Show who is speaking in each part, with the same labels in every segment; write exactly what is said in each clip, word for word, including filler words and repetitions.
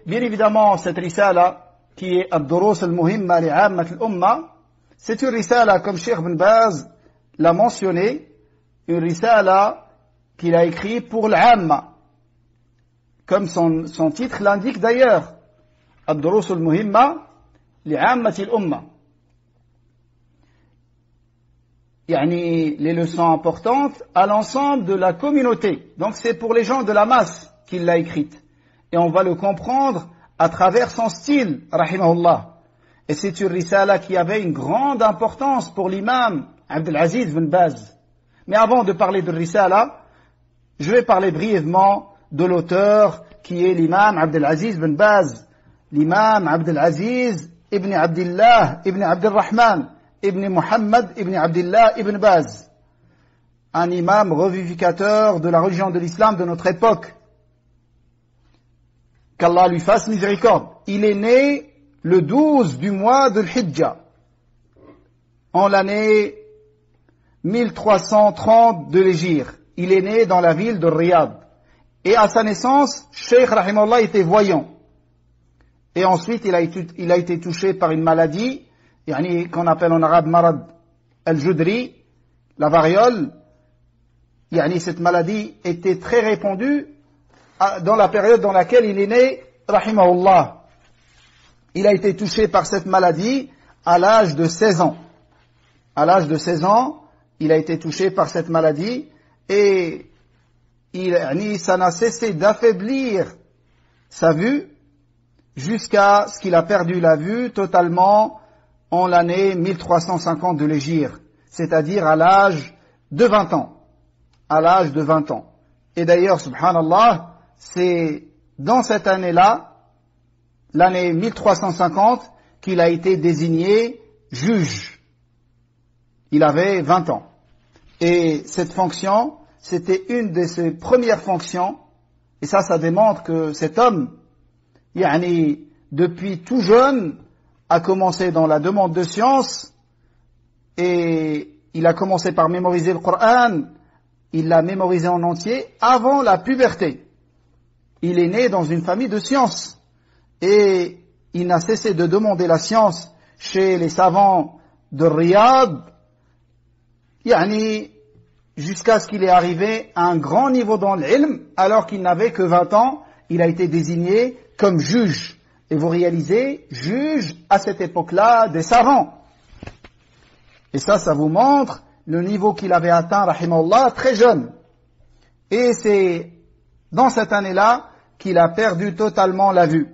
Speaker 1: bien évidemment, cette risala, qui est Ad-Durus al-Muhimma li'ammat al-Umma, c'est une risala, comme Cheikh Ibn Baz l'a mentionné, une risala qu'il a écrit pour l'Amma, comme son, son titre l'indique d'ailleurs, Ad-Durus al-Muhimma li'ammat al-Umma. Yani, les leçons importantes à l'ensemble de la communauté. Donc c'est pour les gens de la masse qu'il l'a écrite. Et on va le comprendre à travers son style, rahimahullah. Et c'est une risala qui avait une grande importance pour l'imam Abdelaziz ibn Baz. Mais avant de parler de risala, je vais parler brièvement de l'auteur qui est l'imam Abdelaziz ibn Baz. L'imam Abdelaziz ibn Abdillah ibn Abdelrahman ibn Muhammad ibn Abdillah ibn Baz. Un imam revivificateur de la religion de l'islam de notre époque. Qu'Allah lui fasse miséricorde. Il est né le douze du mois de l'Hijja, en l'année mille trois cent trente de l'Hégire. Il est né dans la ville de Riyad. Et à sa naissance, Cheikh Rahimahullah était voyant. Et ensuite, il a été, il a été touché par une maladie, yani, qu'on appelle en arabe marad al-Judri, la variole. Yani, cette maladie était très répandue dans la période dans laquelle il est né, rahimahullah. Il a été touché par cette maladie à l'âge de seize ans. À l'âge de seize ans, il a été touché par cette maladie et il, ça n'a cessé d'affaiblir sa vue jusqu'à ce qu'il a perdu la vue totalement en l'année mille trois cent cinquante de l'Hégire, c'est-à-dire à l'âge de vingt ans. À l'âge de vingt ans. Et d'ailleurs, subhanallah, c'est dans cette année-là, l'année mille trois cent cinquante, qu'il a été désigné juge. Il avait vingt ans. Et cette fonction, c'était une de ses premières fonctions. Et ça, ça démontre que cet homme, yani, depuis tout jeune, a commencé dans la demande de science. Et il a commencé par mémoriser le Coran. Il l'a mémorisé en entier avant la puberté. Il est né dans une famille de sciences. Et il n'a cessé de demander la science chez les savants de Riyad, yani, jusqu'à ce qu'il ait arrivé à un grand niveau dans l'ilm, alors qu'il n'avait que vingt ans, il a été désigné comme juge. Et vous réalisez, juge à cette époque-là des savants. Et ça, ça vous montre le niveau qu'il avait atteint, rahimahullah, très jeune. Et c'est dans cette année-là qu'il a perdu totalement la vue.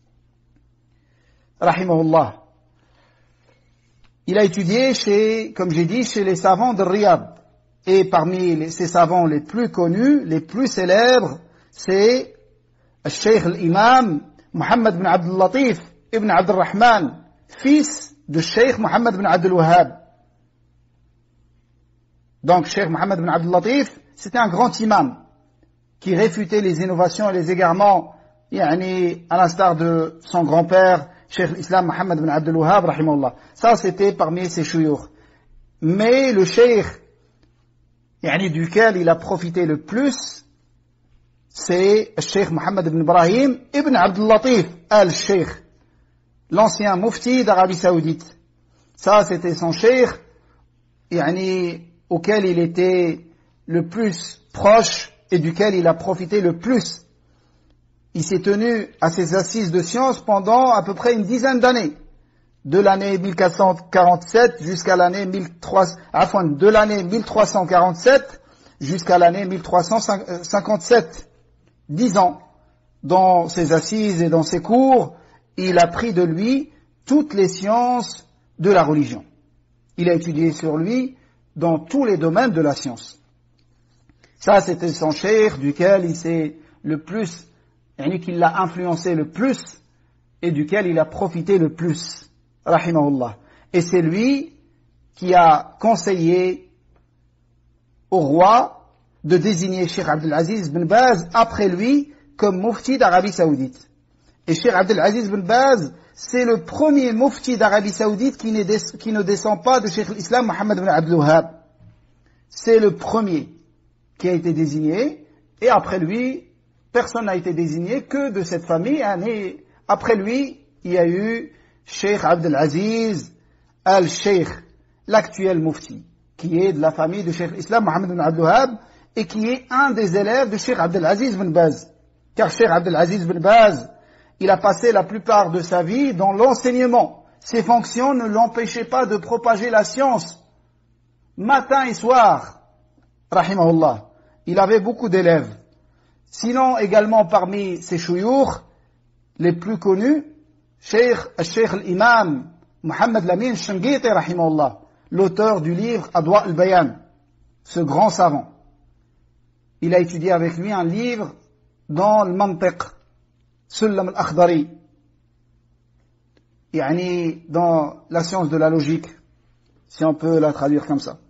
Speaker 1: Rahimahullah. Il a étudié chez, comme j'ai dit, chez les savants de Riyad. Et parmi les, ces savants les plus connus, les plus célèbres, c'est le Cheikh l'imam Muhammad bin Abdul Latif ibn Abdul Rahman, fils de Cheikh Muhammad bin Abdul Wahhab. Donc, Cheikh Muhammad bin Abdul Latif, c'était un grand imam qui réfutait les innovations et les égarements, yani, à l'instar de son grand-père, Cheikh l'Islam Muhammad bin Abdul Wahhab, rahimahullah. Ça, c'était parmi ses chouyours. Mais le cheikh, yani, duquel il a profité le plus, c'est le Cheikh Muhammad bin Ibrahim ibn Abdul Latif al-Cheikh, l'ancien mufti d'Arabie Saoudite. Ça, c'était son cheikh, yani, auquel il était le plus proche et duquel il a profité le plus. Il s'est tenu à ses assises de sciences pendant à peu près une dizaine d'années, de l'année mille quatre cent quarante-sept jusqu'à l'année mille trois cents, enfin, de l'année mille trois cent quarante-sept jusqu'à l'année mille trois cent cinquante-sept. Dix ans. Dans ses assises et dans ses cours, il a pris de lui toutes les sciences de la religion. Il a étudié sur lui dans tous les domaines de la science. Ça, c'était son cheikh duquel il s'est le plus, yani qu'il l'a influencé le plus et duquel il a profité le plus, rahimahullah. Et c'est lui qui a conseillé au roi de désigner Cheikh Abdelaziz bin Baz après lui comme mufti d'Arabie Saoudite. Et Cheikh Abdelaziz bin Baz, c'est le premier mufti d'Arabie Saoudite qui ne, des, qui ne descend pas de Cheikh l'Islam Muhammad bin Abdul Wahhab. C'est le premier qui a été désigné, et après lui, personne n'a été désigné que de cette famille. Et après lui, il y a eu Cheikh Abdelaziz al-Sheikh, l'actuel mufti, qui est de la famille de Cheikh l'Islam Mohammed bin Abdul Wahhab et qui est un des élèves de Cheikh Abdelaziz bin Baz. Car Cheikh Abdelaziz bin Baz, il a passé la plupart de sa vie dans l'enseignement. Ses fonctions ne l'empêchaient pas de propager la science matin et soir, rahimahullah. Il avait beaucoup d'élèves. Sinon, également parmi ses chouyours, les plus connus, Cheikh, Cheikh l'imam Mohammed Lamin Shanqiti, rahimahullah, l'auteur du livre Adwa al-Bayan, ce grand savant. Il a étudié avec lui un livre dans le mantiq, Sullam al-Akhdari, yani dans la science de la logique, si on peut la traduire comme ça.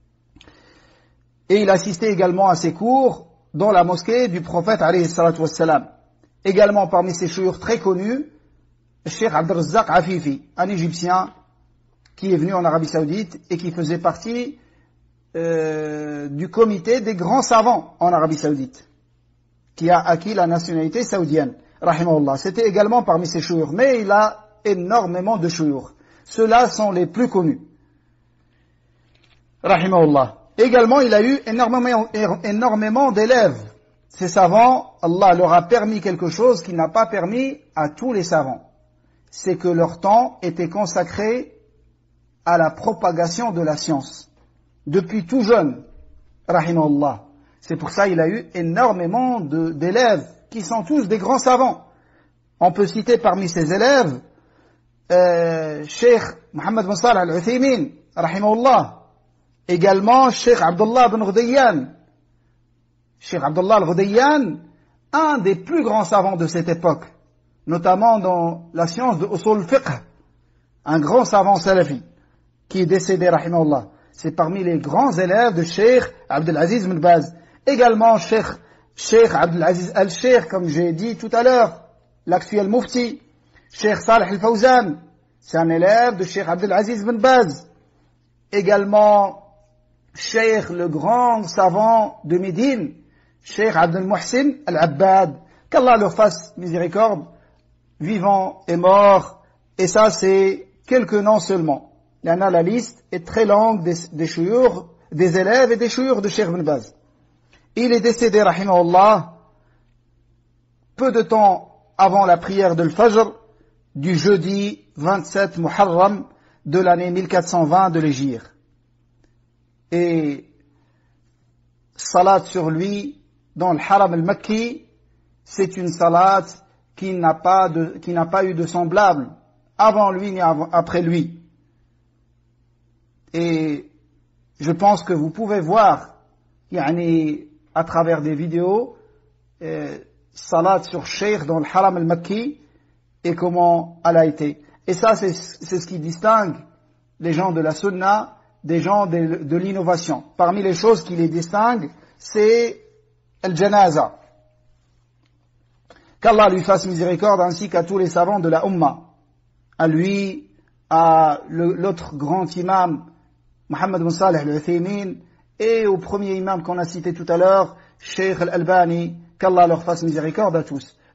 Speaker 1: Et il assistait également à ses cours dans la mosquée du prophète alayhi salatu wassalam. Également parmi ses chouyours très connus, Cheikh Abdel-Razzaq Afifi, un Égyptien qui est venu en Arabie Saoudite et qui faisait partie euh, du comité des grands savants en Arabie Saoudite, qui a acquis la nationalité saoudienne, rahimahullah. C'était également parmi ses chouyours, mais il a énormément de chouyours. Ceux-là sont les plus connus, rahimahullah. Également, il a eu énormément, énormément d'élèves. Ces savants, Allah leur a permis quelque chose qu'il n'a pas permis à tous les savants. C'est que leur temps était consacré à la propagation de la science. Depuis tout jeune, rahimahullah. C'est pour ça qu'il a eu énormément de, d'élèves qui sont tous des grands savants. On peut citer parmi ces élèves euh, Cheikh Mohammed bin Salih al-Uthaymin, rahimahullah. Également Cheikh Abdullah bin Ghudayyan. Cheikh Abdullah al-Ghudayyan, un des plus grands savants de cette époque, notamment dans la science de usul fiqh, un grand savant salafi, qui est décédé, rahimahullah. C'est parmi les grands élèves de Cheikh Abdelaziz bin Baz. Également Cheikh, Cheikh Abdelaziz al-Sheikh, comme j'ai dit tout à l'heure, l'actuel mufti. Cheikh Salih al-Fawzan, c'est un élève de Cheikh Abdelaziz bin Baz. Également Cheikh, le grand savant de Médine, Cheikh Abdel Muhsin al-Abbad, qu'Allah leur fasse miséricorde, vivant et mort. Et ça, c'est quelques noms seulement. La liste est très longue des, des chouyours, des élèves et des chouyours de Cheikh bin Baz. Il est décédé, rahimahullah, peu de temps avant la prière de l'Fajr du jeudi vingt-sept Muharram de l'année mille quatre cent vingt de l'Hégire. Et salat sur lui dans le Haram al-Makki, c'est une salat qui n'a pas de, qui n'a pas eu de semblable avant lui ni avant, après lui. Et je pense que vous pouvez voir, yani, à travers des vidéos, euh, salat sur Cheikh dans le Haram al-Makki et comment elle a été. Et ça, c'est, c'est ce qui distingue les gens de la Sunna des gens de, de l'innovation. Parmi les choses qui les distinguent, c'est al-Janaza. Qu'Allah lui fasse miséricorde ainsi qu'à tous les savants de la Ummah. À lui, à le, l'autre grand imam, Mohammed bin Salih al-Uthaymin, et au premier imam qu'on a cité tout à l'heure, Cheikh al-Albani, qu'Allah leur fasse miséricorde à tous.